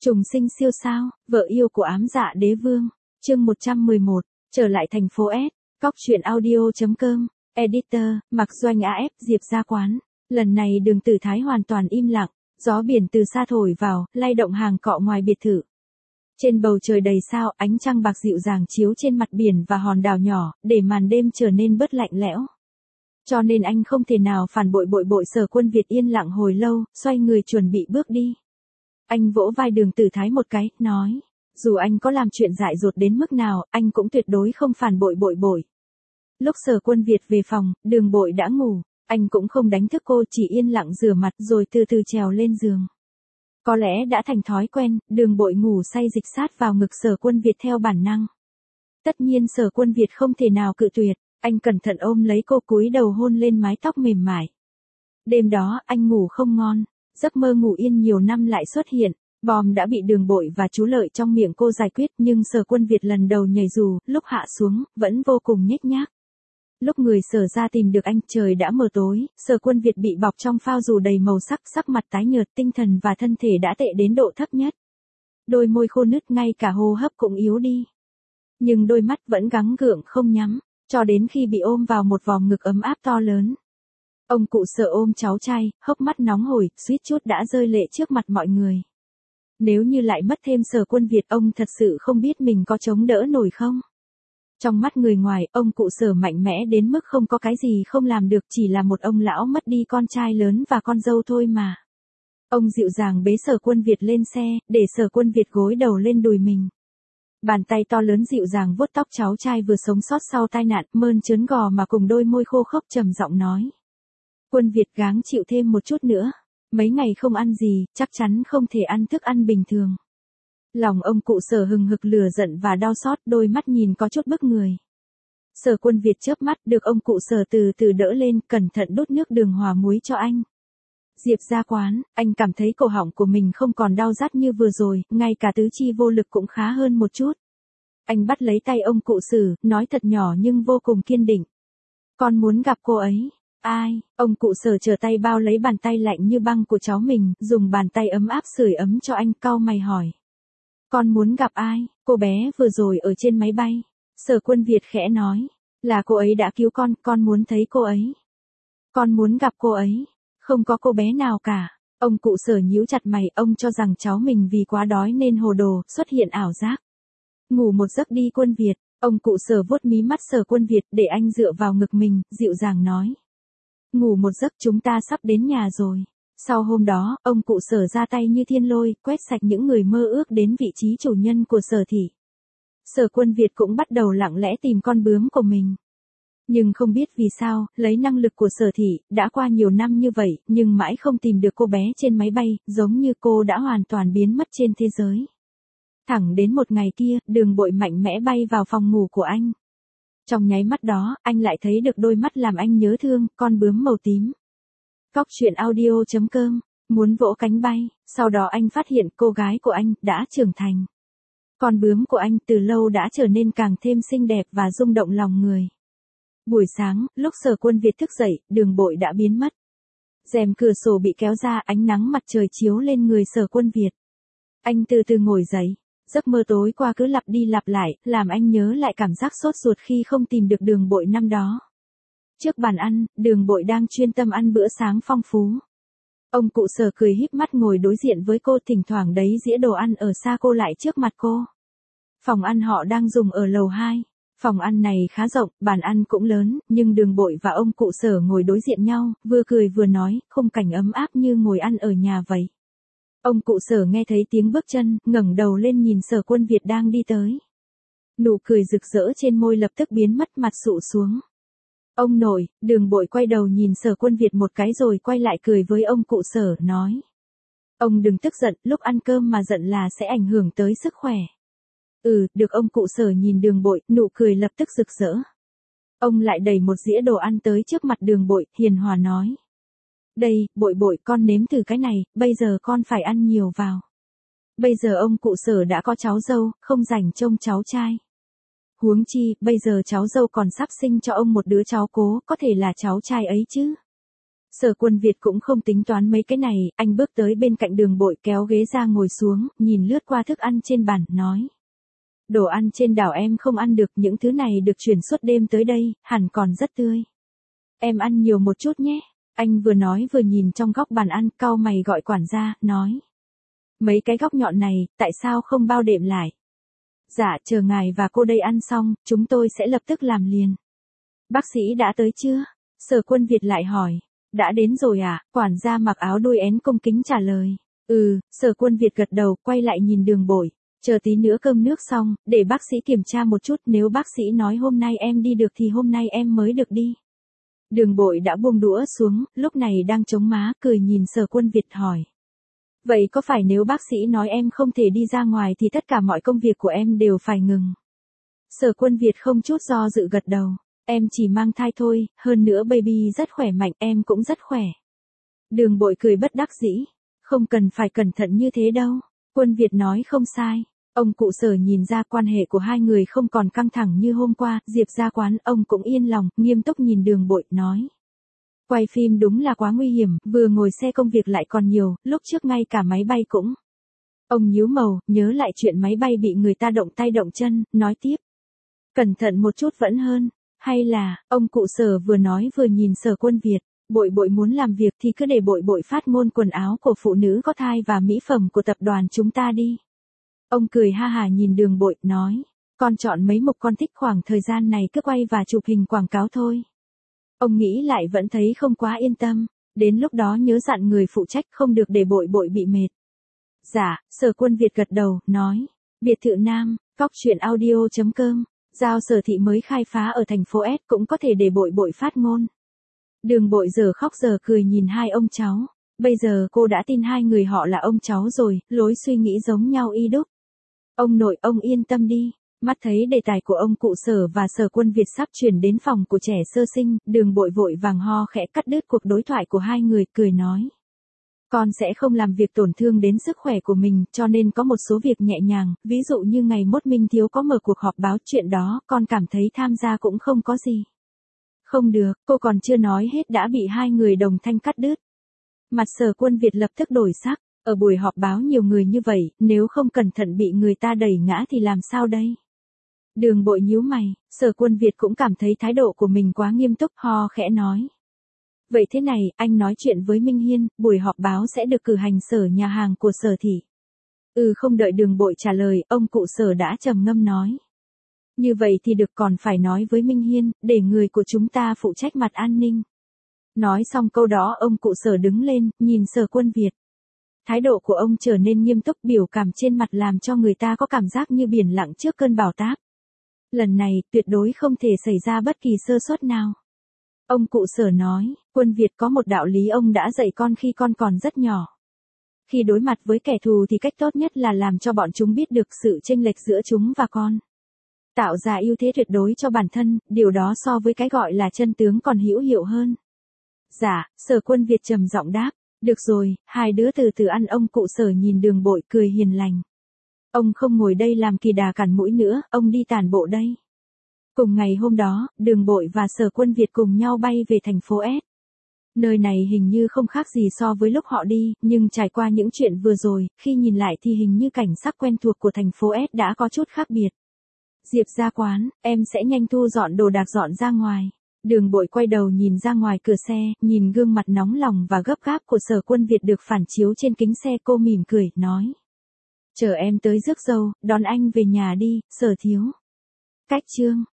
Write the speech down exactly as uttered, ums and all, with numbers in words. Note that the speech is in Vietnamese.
Trùng sinh siêu sao, vợ yêu của ám dạ đế vương, chương một trăm mười một, trở lại thành phố S, cóc truyện audio.com, editor, Mạc Doanh a ép, Diệp Gia Quán. Lần này Đường Tử Thái hoàn toàn im lặng, gió biển từ xa thổi vào, lay động hàng cọ ngoài biệt thự. Trên bầu trời đầy sao, ánh trăng bạc dịu dàng chiếu trên mặt biển và hòn đảo nhỏ, để màn đêm trở nên bớt lạnh lẽo. Cho nên anh không thể nào phản bội bội bội. Sở Quân Việt yên lặng hồi lâu, xoay người chuẩn bị bước đi. Anh vỗ vai Đường Tử Thái một cái, nói, dù anh có làm chuyện dại dột đến mức nào, anh cũng tuyệt đối không phản bội bội bội. Lúc Sở Quân Việt về phòng, Đường Bội đã ngủ, anh cũng không đánh thức cô, chỉ yên lặng rửa mặt rồi từ từ trèo lên giường. Có lẽ đã thành thói quen, Đường Bội ngủ say dịch sát vào ngực Sở Quân Việt theo bản năng. Tất nhiên Sở Quân Việt không thể nào cự tuyệt, anh cẩn thận ôm lấy cô, cúi đầu hôn lên mái tóc mềm mại. Đêm đó, anh ngủ không ngon. Giấc mơ ngủ yên nhiều năm lại xuất hiện, bom đã bị Đường Bội và chú Lợi trong miệng cô giải quyết, nhưng Sở Quân Việt lần đầu nhảy dù, lúc hạ xuống, vẫn vô cùng nhếch nhác. Lúc người Sở ra tìm được anh, trời đã mờ tối, Sở Quân Việt bị bọc trong phao dù đầy màu sắc, sắc mặt tái nhợt, tinh thần và thân thể đã tệ đến độ thấp nhất. Đôi môi khô nứt, ngay cả hô hấp cũng yếu đi. Nhưng đôi mắt vẫn gắng gượng không nhắm, cho đến khi bị ôm vào một vòng ngực ấm áp to lớn. Ông cụ Sở ôm cháu trai, hốc mắt nóng hổi, suýt chút đã rơi lệ trước mặt mọi người. Nếu như lại mất thêm Sở Quân Việt, ông thật sự không biết mình có chống đỡ nổi không? Trong mắt người ngoài, ông cụ Sở mạnh mẽ đến mức không có cái gì không làm được, chỉ là một ông lão mất đi con trai lớn và con dâu thôi mà. Ông dịu dàng bế Sở Quân Việt lên xe, để Sở Quân Việt gối đầu lên đùi mình. Bàn tay to lớn dịu dàng vuốt tóc cháu trai vừa sống sót sau tai nạn, mơn trớn gò mà cùng đôi môi khô khốc, trầm giọng nói. Quân Việt gắng chịu thêm một chút nữa. Mấy ngày không ăn gì, chắc chắn không thể ăn thức ăn bình thường. Lòng ông cụ Sở hừng hực lửa giận và đau xót, đôi mắt nhìn có chút bức người. Sở Quân Việt chớp mắt, được ông cụ Sở từ từ đỡ lên, cẩn thận đút nước đường hòa muối cho anh. Diệp Gia Quán, anh cảm thấy cổ họng của mình không còn đau rát như vừa rồi, ngay cả tứ chi vô lực cũng khá hơn một chút. Anh bắt lấy tay ông cụ Sử, nói thật nhỏ nhưng vô cùng kiên định. Con muốn gặp cô ấy. Ai? Ông cụ Sở trở tay bao lấy bàn tay lạnh như băng của cháu mình, dùng bàn tay ấm áp sưởi ấm cho anh, cau mày hỏi. Con muốn gặp ai? Cô bé vừa rồi ở trên máy bay. Sở Quân Việt khẽ nói. Là cô ấy đã cứu con, con muốn thấy cô ấy. Con muốn gặp cô ấy. Không có cô bé nào cả. Ông cụ Sở nhíu chặt mày, ông cho rằng cháu mình vì quá đói nên hồ đồ, xuất hiện ảo giác. Ngủ một giấc đi Quân Việt. Ông cụ Sở vuốt mí mắt Sở Quân Việt để anh dựa vào ngực mình, dịu dàng nói. Ngủ một giấc, chúng ta sắp đến nhà rồi. Sau hôm đó, ông cụ Sở ra tay như thiên lôi, quét sạch những người mơ ước đến vị trí chủ nhân của Sở thị. Sở Quân Việt cũng bắt đầu lặng lẽ tìm con bướm của mình. Nhưng không biết vì sao, lấy năng lực của Sở thị, đã qua nhiều năm như vậy, nhưng mãi không tìm được cô bé trên máy bay, giống như cô đã hoàn toàn biến mất trên thế giới. Thẳng đến một ngày kia, Đường Bội mạnh mẽ bay vào phòng ngủ của anh. Trong nháy mắt đó, anh lại thấy được đôi mắt làm anh nhớ thương, con bướm màu tím. Cóc truyện audio.com, muốn vỗ cánh bay, sau đó anh phát hiện cô gái của anh đã trưởng thành. Con bướm của anh từ lâu đã trở nên càng thêm xinh đẹp và rung động lòng người. Buổi sáng, lúc Sở Quân Việt thức dậy, Đường Bội đã biến mất. Rèm cửa sổ bị kéo ra, ánh nắng mặt trời chiếu lên người Sở Quân Việt. Anh từ từ ngồi dậy. Giấc mơ tối qua cứ lặp đi lặp lại, làm anh nhớ lại cảm giác sốt ruột khi không tìm được Đường Bội năm đó. Trước bàn ăn, Đường Bội đang chuyên tâm ăn bữa sáng phong phú. Ông cụ Sở cười híp mắt ngồi đối diện với cô, thỉnh thoảng đấy dĩa đồ ăn ở xa cô lại trước mặt cô. Phòng ăn họ đang dùng ở lầu hai. Phòng ăn này khá rộng, bàn ăn cũng lớn, nhưng Đường Bội và ông cụ Sở ngồi đối diện nhau, vừa cười vừa nói, khung cảnh ấm áp như ngồi ăn ở nhà vậy. Ông cụ Sở nghe thấy tiếng bước chân, ngẩng đầu lên nhìn Sở Quân Việt đang đi tới. Nụ cười rực rỡ trên môi lập tức biến mất, mặt sụ xuống. Ông nội, Đường Bội quay đầu nhìn Sở Quân Việt một cái rồi quay lại cười với ông cụ Sở, nói. Ông đừng tức giận, lúc ăn cơm mà giận là sẽ ảnh hưởng tới sức khỏe. Ừ, được. Ông cụ Sở nhìn Đường Bội, nụ cười lập tức rực rỡ. Ông lại đẩy một dĩa đồ ăn tới trước mặt Đường Bội, hiền hòa nói. Đây, Bội Bội, con nếm thử cái này, bây giờ con phải ăn nhiều vào. Bây giờ ông cụ Sở đã có cháu dâu, không rảnh trông cháu trai. Huống chi, bây giờ cháu dâu còn sắp sinh cho ông một đứa cháu cố, có thể là cháu trai ấy chứ. Sở Quân Việt cũng không tính toán mấy cái này, anh bước tới bên cạnh Đường Bội kéo ghế ra ngồi xuống, nhìn lướt qua thức ăn trên bàn, nói. Đồ ăn trên đảo em không ăn được, những thứ này được chuyển suốt đêm tới đây, hẳn còn rất tươi. Em ăn nhiều một chút nhé. Anh vừa nói vừa nhìn trong góc bàn ăn, cau mày gọi quản gia, nói. Mấy cái góc nhọn này, tại sao không bao đệm lại? Dạ, chờ ngài và cô đây ăn xong, chúng tôi sẽ lập tức làm liền. Bác sĩ đã tới chưa? Sở Quân Việt lại hỏi. Đã đến rồi à? Quản gia mặc áo đuôi én cung kính trả lời. Ừ, Sở Quân Việt gật đầu, quay lại nhìn Đường Bội. Chờ tí nữa cơm nước xong, để bác sĩ kiểm tra một chút, nếu bác sĩ nói hôm nay em đi được thì hôm nay em mới được đi. Đường Bội đã buông đũa xuống, lúc này đang chống má, cười nhìn Sở Quân Việt hỏi. Vậy có phải nếu bác sĩ nói em không thể đi ra ngoài thì tất cả mọi công việc của em đều phải ngừng? Sở Quân Việt không chút do dự gật đầu. Em chỉ mang thai thôi, hơn nữa baby rất khỏe mạnh, em cũng rất khỏe. Đường Bội cười bất đắc dĩ. Không cần phải cẩn thận như thế đâu. Quân Việt nói không sai. Ông cụ Sở nhìn ra quan hệ của hai người không còn căng thẳng như hôm qua, Diệp ra quán, ông cũng yên lòng, nghiêm túc nhìn Đường Bội, nói. Quay phim đúng là quá nguy hiểm, vừa ngồi xe công việc lại còn nhiều, lúc trước ngay cả máy bay cũng. Ông nhíu màu, nhớ lại chuyện máy bay bị người ta động tay động chân, nói tiếp. Cẩn thận một chút vẫn hơn, hay là, ông cụ Sở vừa nói vừa nhìn Sở Quân Việt, Bội Bội muốn làm việc thì cứ để Bội Bội phát ngôn quần áo của phụ nữ có thai và mỹ phẩm của tập đoàn chúng ta đi. Ông cười ha hà nhìn Đường Bội, nói, con chọn mấy mục con thích, khoảng thời gian này cứ quay và chụp hình quảng cáo thôi. Ông nghĩ lại vẫn thấy không quá yên tâm, đến lúc đó nhớ dặn người phụ trách không được để Bội Bội bị mệt. Dạ, Sở Quân Việt gật đầu, nói, biệt thự Nam, cóc truyện audio chấm com, giao Sở thị mới khai phá ở thành phố S cũng có thể để Bội Bội phát ngôn. Đường Bội giờ khóc giờ cười nhìn hai ông cháu, bây giờ cô đã tin hai người họ là ông cháu rồi, lối suy nghĩ giống nhau y đúc. Ông nội, ông yên tâm đi. Mắt thấy đề tài của ông cụ Sở và Sở Quân Việt sắp chuyển đến phòng của trẻ sơ sinh, Đường Bội vội vàng ho khẽ cắt đứt cuộc đối thoại của hai người, cười nói. Con sẽ không làm việc tổn thương đến sức khỏe của mình, cho nên có một số việc nhẹ nhàng, ví dụ như ngày mốt Minh Thiếu có mở cuộc họp báo, chuyện đó, con cảm thấy tham gia cũng không có gì. Không được, cô còn chưa nói hết đã bị hai người đồng thanh cắt đứt. Mặt Sở Quân Việt lập tức đổi sắc. Ở buổi họp báo nhiều người như vậy, nếu không cẩn thận bị người ta đẩy ngã thì làm sao đây? Đường Bội nhíu mày, Sở Quân Việt cũng cảm thấy thái độ của mình quá nghiêm túc, ho khẽ nói. Vậy thế này, anh nói chuyện với Minh Hiên, buổi họp báo sẽ được cử hành sở nhà hàng của Sở thị. Ừ, không đợi Đường Bội trả lời, ông cụ Sở đã trầm ngâm nói. Như vậy thì được, còn phải nói với Minh Hiên, để người của chúng ta phụ trách mặt an ninh. Nói xong câu đó ông cụ Sở đứng lên, nhìn Sở Quân Việt. Thái độ của ông trở nên nghiêm túc, biểu cảm trên mặt làm cho người ta có cảm giác như biển lặng trước cơn bão táp. Lần này, tuyệt đối không thể xảy ra bất kỳ sơ suất nào. Ông cụ Sở nói, Quân Việt có một đạo lý ông đã dạy con khi con còn rất nhỏ. Khi đối mặt với kẻ thù thì cách tốt nhất là làm cho bọn chúng biết được sự chênh lệch giữa chúng và con. Tạo ra ưu thế tuyệt đối cho bản thân, điều đó so với cái gọi là chân tướng còn hữu hiệu hơn. Dạ, Sở Quân Việt trầm giọng đáp. Được rồi, hai đứa từ từ ăn. Ông cụ Sở nhìn Đường Bội cười hiền lành. Ông không ngồi đây làm kỳ đà cản mũi nữa, ông đi tản bộ đây. Cùng ngày hôm đó, Đường Bội và Sở Quân Việt cùng nhau bay về thành phố S. Nơi này hình như không khác gì so với lúc họ đi, nhưng trải qua những chuyện vừa rồi, khi nhìn lại thì hình như cảnh sắc quen thuộc của thành phố S đã có chút khác biệt. Diệp ra quán, em sẽ nhanh thu dọn đồ đạc dọn ra ngoài. Đường Bội quay đầu nhìn ra ngoài cửa xe, nhìn gương mặt nóng lòng và gấp gáp của Sở Quân Việt được phản chiếu trên kính xe, cô mỉm cười, nói. Chờ em tới rước dâu, đón anh về nhà đi, Sở thiếu. Cách chương.